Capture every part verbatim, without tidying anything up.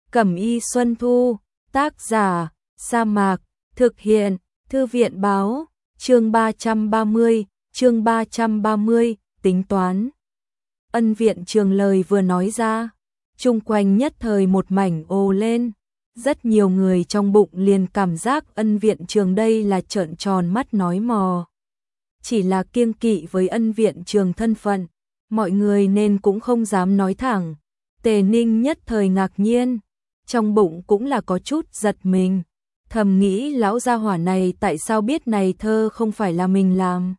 Cẩm y Xuân Thu, tác giả, Sa Mạc, thực hiện, Thư viện báo, chương ba trăm ba mươi, chương ba trăm ba mươi, tính toán. Ân Viện Trường lời vừa nói ra, chung quanh nhất thời một mảnh ồ lên. Rất nhiều người trong bụng liền cảm giác Ân Viện Trường đây là trợn tròn mắt nói mò. Chỉ là kiêng kỵ với Ân Viện Trường thân phận, mọi người nên cũng không dám nói thẳng. Tề Ninh nhất thời ngạc nhiên, trong bụng cũng là có chút giật mình, thầm nghĩ lão gia hỏa này tại sao biết này thơ không phải là mình làm.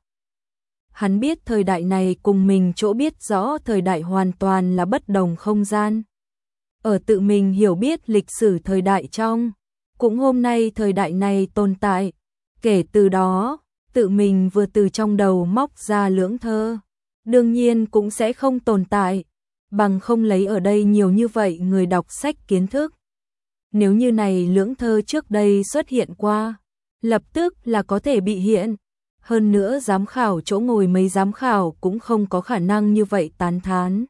Hắn biết thời đại này cùng mình chỗ biết rõ thời đại hoàn toàn là bất đồng không gian. Ở tự mình hiểu biết lịch sử thời đại trong, cũng hôm nay thời đại này tồn tại, kể từ đó, tự mình vừa từ trong đầu móc ra lưỡng thơ, đương nhiên cũng sẽ không tồn tại, bằng không lấy ở đây nhiều như vậy người đọc sách kiến thức. Nếu như này lưỡng thơ trước đây xuất hiện qua, lập tức là có thể bị hiện. Hơn nữa giám khảo chỗ ngồi mấy giám khảo cũng không có khả năng như vậy tán thán.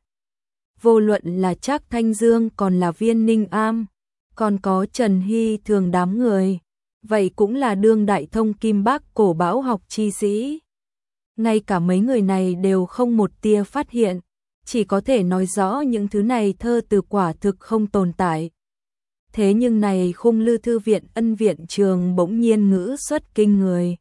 Vô luận là Trác Thanh Dương còn là Viên Ninh Am, còn có Trần Hy Thường đám người, vậy cũng là đương đại thông kim bác cổ bão học chi sĩ. Ngay cả mấy người này đều không một tia phát hiện, chỉ có thể nói rõ những thứ này thơ từ quả thực không tồn tại. Thế nhưng này Khung Lư Thư Viện Ân Viện Trường bỗng nhiên ngữ xuất kinh người.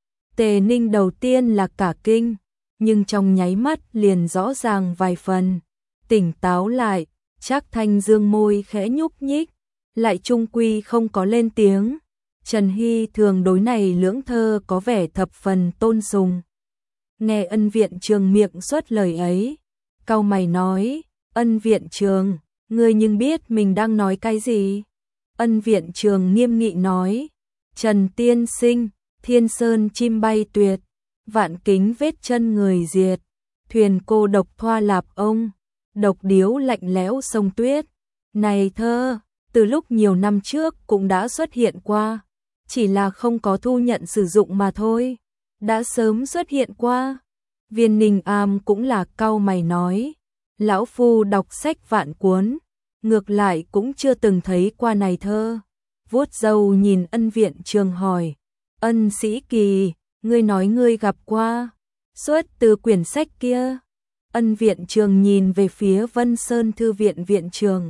Tề Ninh đầu tiên là cả kinh, nhưng trong nháy mắt liền rõ ràng vài phần, tỉnh táo lại. Trác Thanh Dương môi khẽ nhúc nhích, lại trung quy không có lên tiếng. Trần Hy Thường đối này lưỡng thơ có vẻ thập phần tôn sùng. Nghe Ân Viện Trường miệng xuất lời ấy, cau mày nói, Ân Viện Trường, ngươi nhưng biết mình đang nói cái gì? Ân Viện Trường nghiêm nghị nói, Trần tiên sinh, thiên sơn chim bay tuyệt, vạn kính vết chân người diệt, thuyền cô độc thoa lạp ông, độc điếu lạnh lẽo sông tuyết. Này thơ, từ lúc nhiều năm trước cũng đã xuất hiện qua, chỉ là không có thu nhận sử dụng mà thôi, đã sớm xuất hiện qua. Viên Ninh Am cũng là cau mày nói, lão phu đọc sách vạn cuốn, ngược lại cũng chưa từng thấy qua này thơ. Vuốt râu nhìn Ân Viện Trường hỏi, Ân Sĩ Kỳ, ngươi nói ngươi gặp qua, xuất từ quyển sách kia. Ân Viện Trường nhìn về phía Vân Sơn Thư Viện Viện Trường,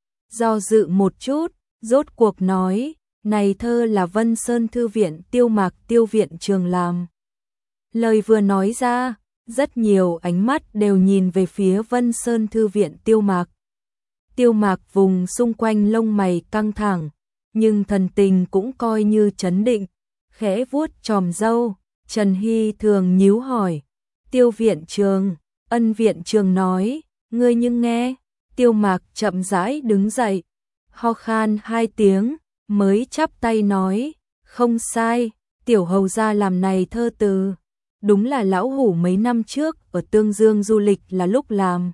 do dự một chút, rốt cuộc nói, này thơ là Vân Sơn Thư Viện Tiêu Mạc Tiêu Viện Trường làm. Lời vừa nói ra, rất nhiều ánh mắt đều nhìn về phía Vân Sơn Thư Viện Tiêu Mạc. Tiêu Mạc vùng xung quanh lông mày căng thẳng, nhưng thần tình cũng coi như trấn định, khẽ vuốt chòm râu. Trần Hy Thường nhíu hỏi, Tiêu Viện Trường. Ân Viện Trường nói, ngươi nhưng nghe. Tiêu Mạc chậm rãi đứng dậy, ho khan hai tiếng, mới chắp tay nói, không sai, tiểu hầu gia làm này thơ từ, đúng là lão hủ mấy năm trước ở Tương Dương du lịch là lúc làm.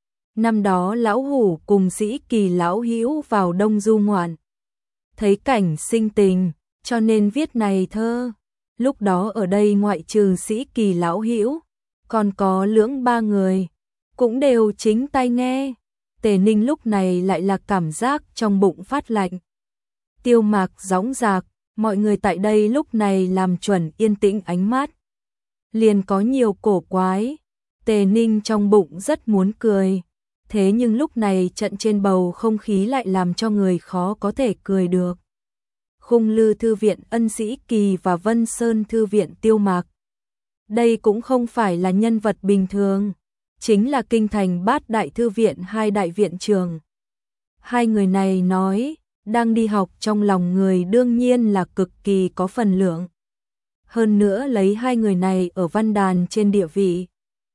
Năm đó lão hủ cùng Sĩ Kỳ lão hữu vào Đông du ngoạn, thấy cảnh sinh tình, cho nên viết này thơ. Lúc đó ở đây ngoại trừ Sĩ Kỳ lão hữu, còn có lưỡng ba người, cũng đều chính tai nghe. Tề Ninh lúc này lại là cảm giác trong bụng phát lạnh. Tiêu Mạc dõng dạc, mọi người tại đây lúc này làm chuẩn yên tĩnh ánh mắt. Liền có nhiều cổ quái. Tề Ninh trong bụng rất muốn cười, thế nhưng lúc này trận trên bầu không khí lại làm cho người khó có thể cười được. Khung Lư Thư Viện Ân Sĩ Kỳ và Vân Sơn Thư Viện Tiêu Mạc, đây cũng không phải là nhân vật bình thường, chính là kinh thành bát đại thư viện hai đại viện trường. Hai người này nói, đang đi học trong lòng người đương nhiên là cực kỳ có phần lượng. Hơn nữa lấy hai người này ở văn đàn trên địa vị,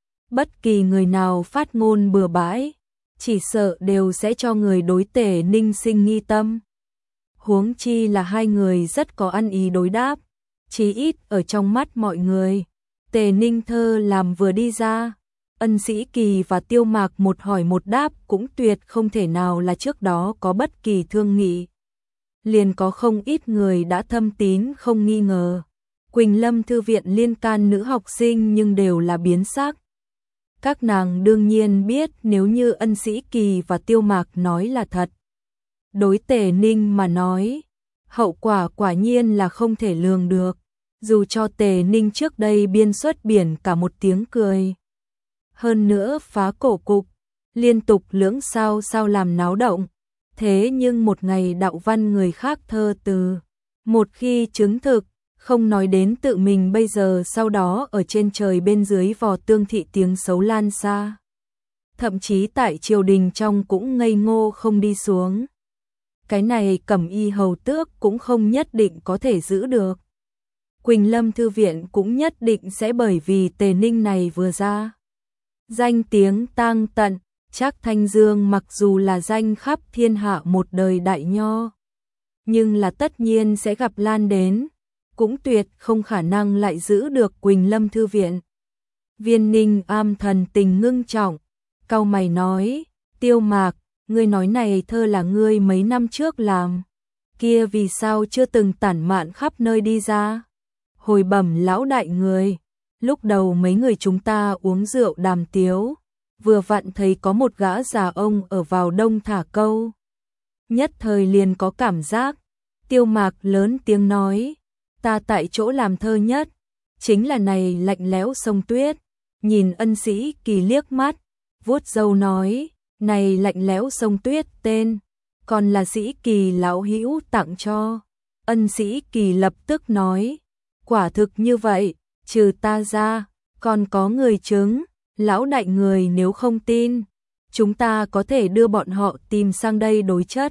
bất kỳ người nào phát ngôn bừa bãi, chỉ sợ đều sẽ cho người đối Tề Ninh sinh nghi tâm. Huống chi là hai người rất có ăn ý đối đáp, chí ít ở trong mắt mọi người. Tề Ninh thơ làm vừa đi ra, Ân Sĩ Kỳ và Tiêu Mạc một hỏi một đáp cũng tuyệt không thể nào là trước đó có bất kỳ thương nghị. Liền có không ít người đã thâm tín không nghi ngờ. Quỳnh Lâm Thư Viện liên can nữ học sinh nhưng đều là biến sắc. Các nàng đương nhiên biết nếu như Ân Sĩ Kỳ và Tiêu Mạc nói là thật, đối Tề Ninh mà nói, hậu quả quả nhiên là không thể lường được, dù cho Tề Ninh trước đây biên xuất biển cả một tiếng cười. Hơn nữa phá cổ cục, liên tục lưỡng sao sao làm náo động, thế nhưng một ngày đạo văn người khác thơ từ, một khi chứng thực, không nói đến tự mình bây giờ sau đó ở trên trời bên dưới vò tương thị tiếng xấu lan xa. Thậm chí tại triều đình trong cũng ngây ngô không đi xuống. Cái này Cẩm Y hầu tước cũng không nhất định có thể giữ được. Quỳnh Lâm Thư Viện cũng nhất định sẽ bởi vì Tề Ninh này vừa ra. Danh tiếng tang tận, Trác Thanh Dương mặc dù là danh khắp thiên hạ một đời đại nho, nhưng là tất nhiên sẽ gặp lan đến, cũng tuyệt không khả năng lại giữ được Quỳnh Lâm Thư Viện. Viên Ninh am thần tình ngưng trọng, cau mày nói, Tiêu Mạc, ngươi nói này thơ là ngươi mấy năm trước làm, kia vì sao chưa từng tản mạn khắp nơi đi ra? Hồi bẩm lão đại người, lúc đầu mấy người chúng ta uống rượu đàm tiếu, vừa vặn thấy có một gã già ông ở vào đông thả câu. Nhất thời liền có cảm giác, Tiêu Mạc lớn tiếng nói, ta tại chỗ làm thơ nhất, chính là này lạnh lẽo sông tuyết. Nhìn Ân Sĩ Kỳ liếc mắt, vuốt râu nói, này lạnh lẽo sông tuyết tên, còn là Sĩ Kỳ lão hữu tặng cho. Ân Sĩ Kỳ lập tức nói, quả thực như vậy, trừ ta ra, còn có người chứng, lão đại người nếu không tin, chúng ta có thể đưa bọn họ tìm sang đây đối chất.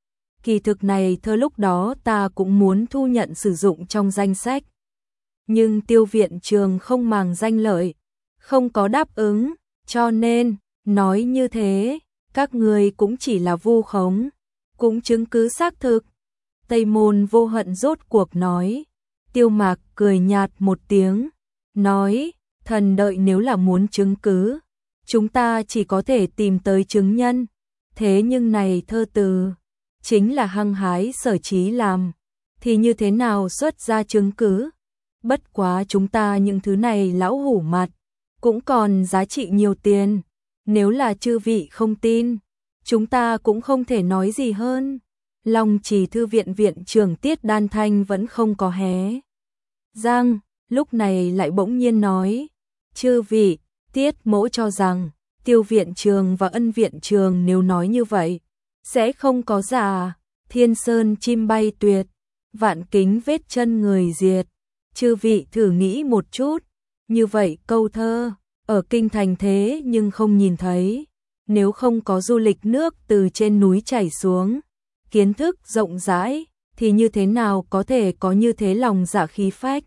Kỳ thực này thơ lúc đó ta cũng muốn thu nhận sử dụng trong danh sách. Nhưng Tiêu viện trường không màng danh lợi, không có đáp ứng, cho nên, nói như thế, các người cũng chỉ là vu khống, cũng chứng cứ xác thực. Tây Môn Vô Hận rốt cuộc nói, Tiêu Mạc cười nhạt một tiếng, nói, thần đợi nếu là muốn chứng cứ, chúng ta chỉ có thể tìm tới chứng nhân, thế nhưng này thơ từ, chính là hăng hái sở trí làm, thì như thế nào xuất ra chứng cứ? Bất quá chúng ta những thứ này lão hủ mặt, cũng còn giá trị nhiều tiền, nếu là chư vị không tin, chúng ta cũng không thể nói gì hơn. Long Trì Thư Viện viện trưởng Tiết Đan Thanh vẫn không có hé răng, lúc này lại bỗng nhiên nói, chư vị, Tiết mỗ cho rằng, Tiêu viện trường và Ân viện trường nếu nói như vậy, sẽ không có giả, thiên sơn chim bay tuyệt, vạn kính vết chân người diệt. Chư vị thử nghĩ một chút, như vậy câu thơ, ở kinh thành thế nhưng không nhìn thấy, nếu không có du lịch nước từ trên núi chảy xuống, kiến thức rộng rãi, thì như thế nào có thể có như thế lòng dạ khí phách.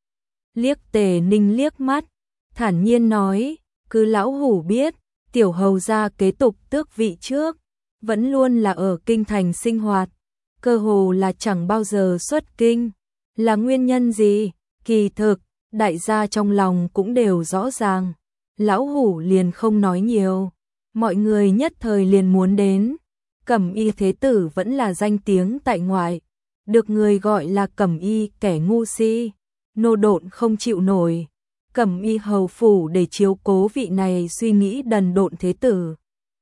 Liếc Tề Ninh liếc mắt, thản nhiên nói, cứ lão hủ biết, tiểu hầu gia kế tục tước vị trước, vẫn luôn là ở kinh thành sinh hoạt, cơ hồ là chẳng bao giờ xuất kinh, là nguyên nhân gì? Kỳ thực, đại gia trong lòng cũng đều rõ ràng, lão hủ liền không nói nhiều, mọi người nhất thời liền muốn đến. Cẩm Y thế tử vẫn là danh tiếng tại ngoại, được người gọi là Cẩm Y kẻ ngu si, nô độn không chịu nổi. Cẩm Y hầu phủ để chiếu cố vị này suy nghĩ đần độn thế tử,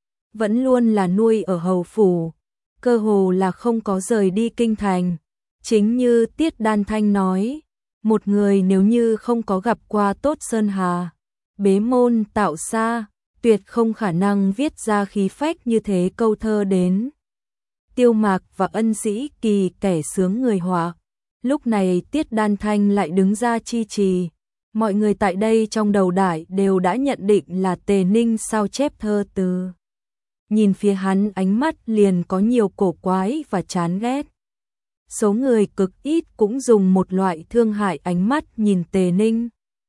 vẫn luôn là nuôi ở hầu phủ, cơ hồ là không có rời đi kinh thành. Chính như Tiết Đan Thanh nói, một người nếu như không có gặp qua Tốt Sơn Hà, bế môn tạo xa, tuyệt không khả năng viết ra khí phách như thế câu thơ đến. Tiêu Mạc và Ân Sĩ Kỳ kẻ sướng người họa, lúc này Tiết Đan Thanh lại đứng ra chi trì. Mọi người tại đây trong đầu đại đều đã nhận định là Tề Ninh sao chép thơ từ. Nhìn phía hắn ánh mắt liền có nhiều cổ quái và chán ghét. Số người cực ít cũng dùng một loại thương hại ánh mắt nhìn Tề Ninh.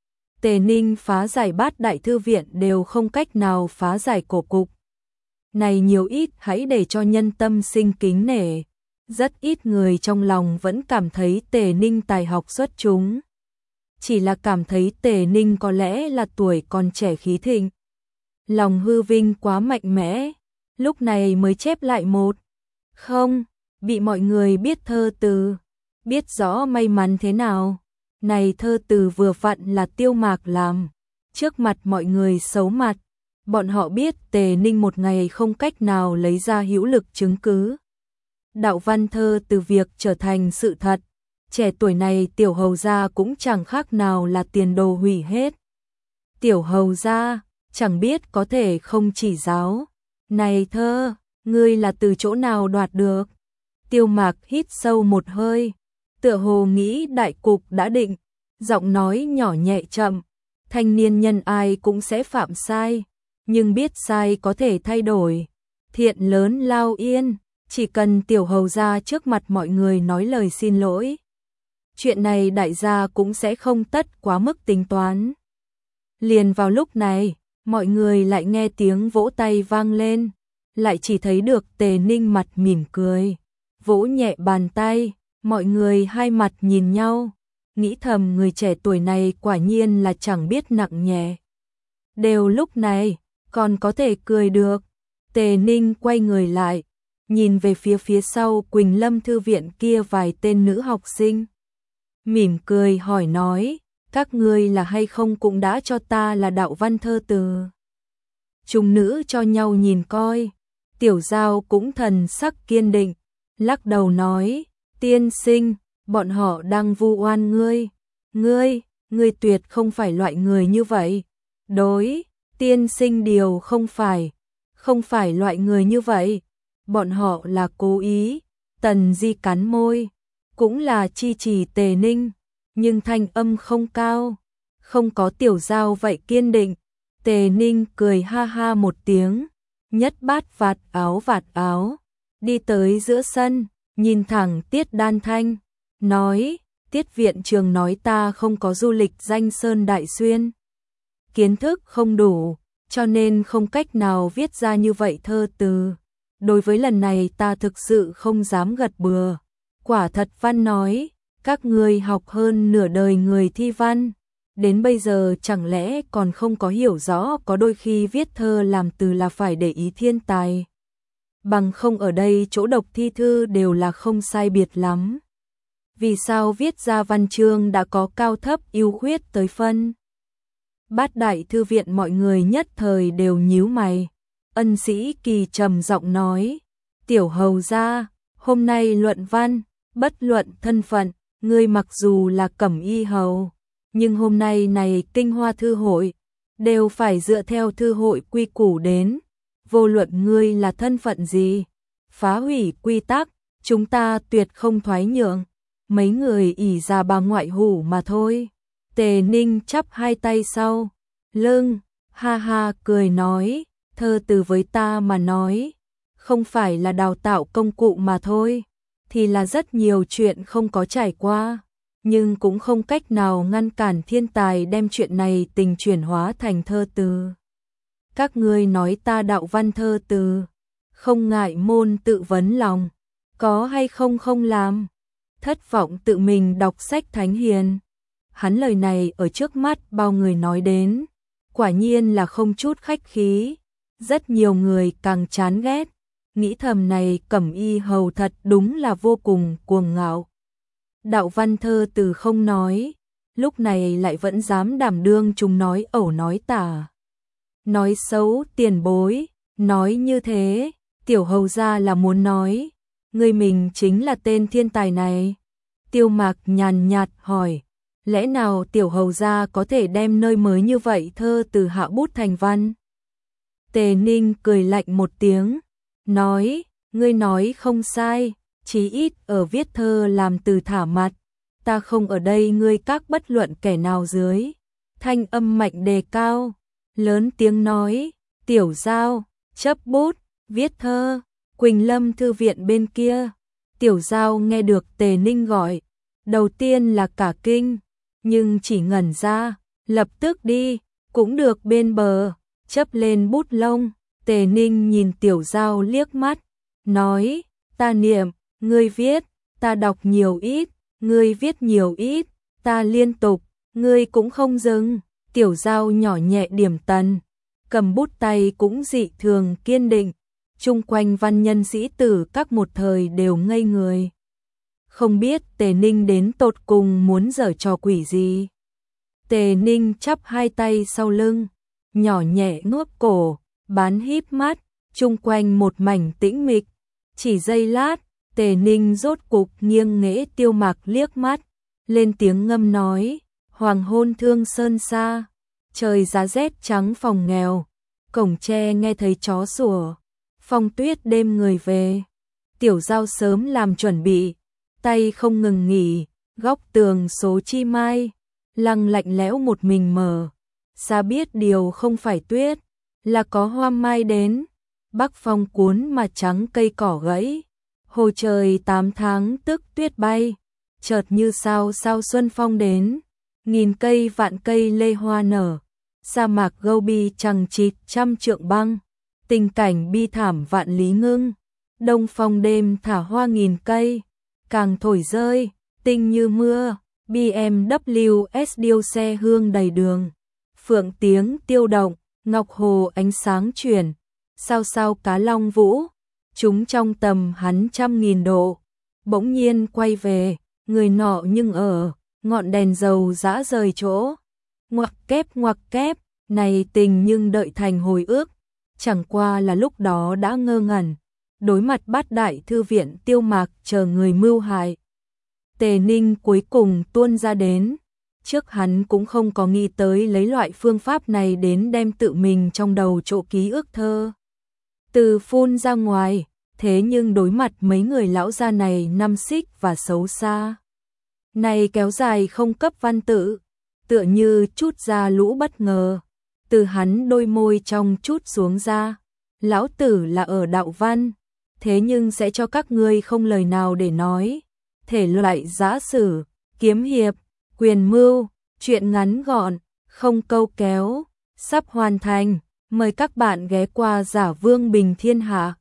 Tề Ninh phá giải bát đại thư viện đều không cách nào phá giải cổ cục. Này nhiều ít hãy để cho nhân tâm sinh kính nể. Rất ít người trong lòng vẫn cảm thấy Tề Ninh tài học xuất chúng. Chỉ là cảm thấy Tề Ninh có lẽ là tuổi còn trẻ khí thịnh. Lòng hư vinh quá mạnh mẽ, lúc này mới chép lại một. Không, bị mọi người biết thơ từ, biết rõ may mắn thế nào. Này thơ từ vừa vặn là Tiêu Mạc làm, trước mặt mọi người xấu mặt. Bọn họ biết Tề Ninh một ngày không cách nào lấy ra hữu lực chứng cứ. đạo văn thơ từ việc trở thành sự thật, trẻ tuổi này tiểu hầu gia cũng chẳng khác nào là tiền đồ hủy hết. Tiểu hầu gia, chẳng biết có thể không chỉ giáo. Này thơ, ngươi là từ chỗ nào đoạt được? Tiêu Mạc hít sâu một hơi, tựa hồ nghĩ đại cục đã định, giọng nói nhỏ nhẹ chậm, thanh niên nhân ai cũng sẽ phạm sai, nhưng biết sai có thể thay đổi, thiện lớn lao yên, chỉ cần tiểu hầu gia trước mặt mọi người nói lời xin lỗi. Chuyện này đại gia cũng sẽ không tất quá mức tính toán. Liền vào lúc này, mọi người lại nghe tiếng vỗ tay vang lên, lại chỉ thấy được Tề Ninh mặt mỉm cười, vỗ nhẹ bàn tay, mọi người hai mặt nhìn nhau, nghĩ thầm người trẻ tuổi này quả nhiên là chẳng biết nặng nhẹ. Đều lúc này, còn có thể cười được. Tề Ninh quay người lại, nhìn về phía phía sau Quỳnh Lâm thư viện kia vài tên nữ học sinh. Mỉm cười hỏi nói, các ngươi là hay không cũng đã cho ta là đạo văn thơ từ. Chúng nữ cho nhau nhìn coi, Tiểu Giao cũng thần sắc kiên định, lắc đầu nói, tiên sinh, bọn họ đang vu oan ngươi. Ngươi, ngươi tuyệt không phải loại người như vậy. Đối, tiên sinh điều không phải, không phải loại người như vậy. Bọn họ là cố ý. Tần Di cắn môi, cũng là chi trì Tề Ninh, nhưng thanh âm không cao, không có Tiểu Giao vậy kiên định. Tề Ninh cười ha ha một tiếng, nhất bát vạt áo vạt áo, đi tới giữa sân, nhìn thẳng Tiết Đan Thanh, nói, Tiết viện trường nói ta không có du lịch danh sơn đại xuyên. Kiến thức không đủ, cho nên không cách nào viết ra như vậy thơ từ. Đối với lần này ta thực sự không dám gật bừa. Quả thật văn nói, các ngươi học hơn nửa đời người thi văn, đến bây giờ chẳng lẽ còn không có hiểu rõ có đôi khi viết thơ làm từ là phải để ý thiên tài. Bằng không ở đây chỗ độc thi thư đều là không sai biệt lắm. Vì sao viết ra văn chương đã có cao thấp ưu khuyết tới phân? Bát đại thư viện mọi người nhất thời đều nhíu mày. Ân Sĩ Kỳ trầm giọng nói, tiểu hầu gia, hôm nay luận văn, bất luận thân phận, ngươi mặc dù là cẩm y hầu, nhưng hôm nay này Kinh Hoa Thư hội, đều phải dựa theo thư hội quy củ đến, vô luận ngươi là thân phận gì, phá hủy quy tắc, chúng ta tuyệt không thoái nhượng, mấy người ỷ ra bà ngoại hủ mà thôi. Tề Ninh chắp hai tay sau lưng, ha ha cười nói, thơ từ với ta mà nói, không phải là đào tạo công cụ mà thôi, thì là rất nhiều chuyện không có trải qua, nhưng cũng không cách nào ngăn cản thiên tài đem chuyện này tình chuyển hóa thành thơ từ. Các ngươi nói ta đạo văn thơ từ, không ngại môn tự vấn lòng, có hay không không làm, thất vọng tự mình đọc sách thánh hiền. Hắn lời này ở trước mắt bao người nói đến, quả nhiên là không chút khách khí, rất nhiều người càng chán ghét, nghĩ thầm này cẩm y hầu thật đúng là vô cùng cuồng ngạo. Đạo văn thơ từ không nói, lúc này lại vẫn dám đảm đương chúng nói ẩu nói tả. Nói xấu tiền bối, nói như thế, tiểu hầu gia là muốn nói, người mình chính là tên thiên tài này. Tiêu Mạc nhàn nhạt hỏi, lẽ nào tiểu hầu gia có thể đem nơi mới như vậy thơ từ hạ bút thành văn? Tề Ninh cười lạnh một tiếng, nói, ngươi nói không sai, chí ít ở viết thơ làm từ thả mặt, ta không ở đây ngươi các bất luận kẻ nào dưới. Thanh âm mạnh đề cao, lớn tiếng nói, tiểu Giao, chấp bút, viết thơ. Quỳnh Lâm thư viện bên kia, tiểu Giao nghe được Tề Ninh gọi, đầu tiên là cả kinh, nhưng chỉ ngẩn ra, lập tức đi, cũng được bên bờ, chấp lên bút lông. Tề Ninh nhìn tiểu Giao liếc mắt, nói, ta niệm, ngươi viết, ta đọc nhiều ít, ngươi viết nhiều ít, ta liên tục, ngươi cũng không dừng. Tiểu Giao nhỏ nhẹ điểm tần, cầm bút tay cũng dị thường kiên định, chung quanh văn nhân sĩ tử các một thời đều ngây người. Không biết Tề Ninh đến tột cùng muốn giở trò quỷ gì. Tề Ninh chắp hai tay sau lưng, nhỏ nhẹ ngước cổ, bán híp mắt, chung quanh một mảnh tĩnh mịch. Chỉ giây lát, Tề Ninh rốt cục nghiêng nghễ Tiêu Mạc liếc mắt, lên tiếng ngâm nói, hoàng hôn thương sơn xa, trời giá rét trắng phòng nghèo, cổng tre nghe thấy chó sủa, phong tuyết đêm người về. Tiểu Giao sớm làm chuẩn bị, tay không ngừng nghỉ, góc tường số chi mai, lăng lạnh lẽo một mình mở, xa biết điều không phải tuyết, là có hoa mai đến, bắc phong cuốn mà trắng cây cỏ gãy, hồ trời tám tháng tức tuyết bay, chợt như sao sao xuân phong đến, nghìn cây vạn cây lê hoa nở, sa mạc Gobi chằng chịt trăm trượng băng, tình cảnh bi thảm vạn lý ngưng, đông phong đêm thả hoa nghìn cây, càng thổi rơi, tinh như mưa, bê em vê ét điêu xe hương đầy đường, phượng tiếng tiêu động, ngọc hồ ánh sáng chuyển, sao sao cá long vũ, chúng trong tầm hắn trăm nghìn độ, bỗng nhiên quay về, người nọ nhưng ở, ngọn đèn dầu dã rời chỗ, ngoặc kép ngoặc kép, này tình nhưng đợi thành hồi ước, chẳng qua là lúc đó đã ngơ ngẩn, đối mặt bát đại thư viện Tiêu Mạc chờ người mưu hại. Tề Ninh cuối cùng tuôn ra đến, trước hắn cũng không có nghĩ tới lấy loại phương pháp này đến đem tự mình trong đầu chỗ ký ức thơ. Từ phun ra ngoài, thế nhưng đối mặt mấy người lão gia này năm xích và xấu xa. Này kéo dài không cấp văn tự, tựa như chút ra lũ bất ngờ, từ hắn đôi môi trong chút xuống ra, lão tử là ở đạo văn, thế nhưng sẽ cho các ngươi không lời nào để nói, thể loại giã sử, kiếm hiệp, quyền mưu, chuyện ngắn gọn, không câu kéo, sắp hoàn thành, mời các bạn ghé qua Giả Vương Bình Thiên Hạ.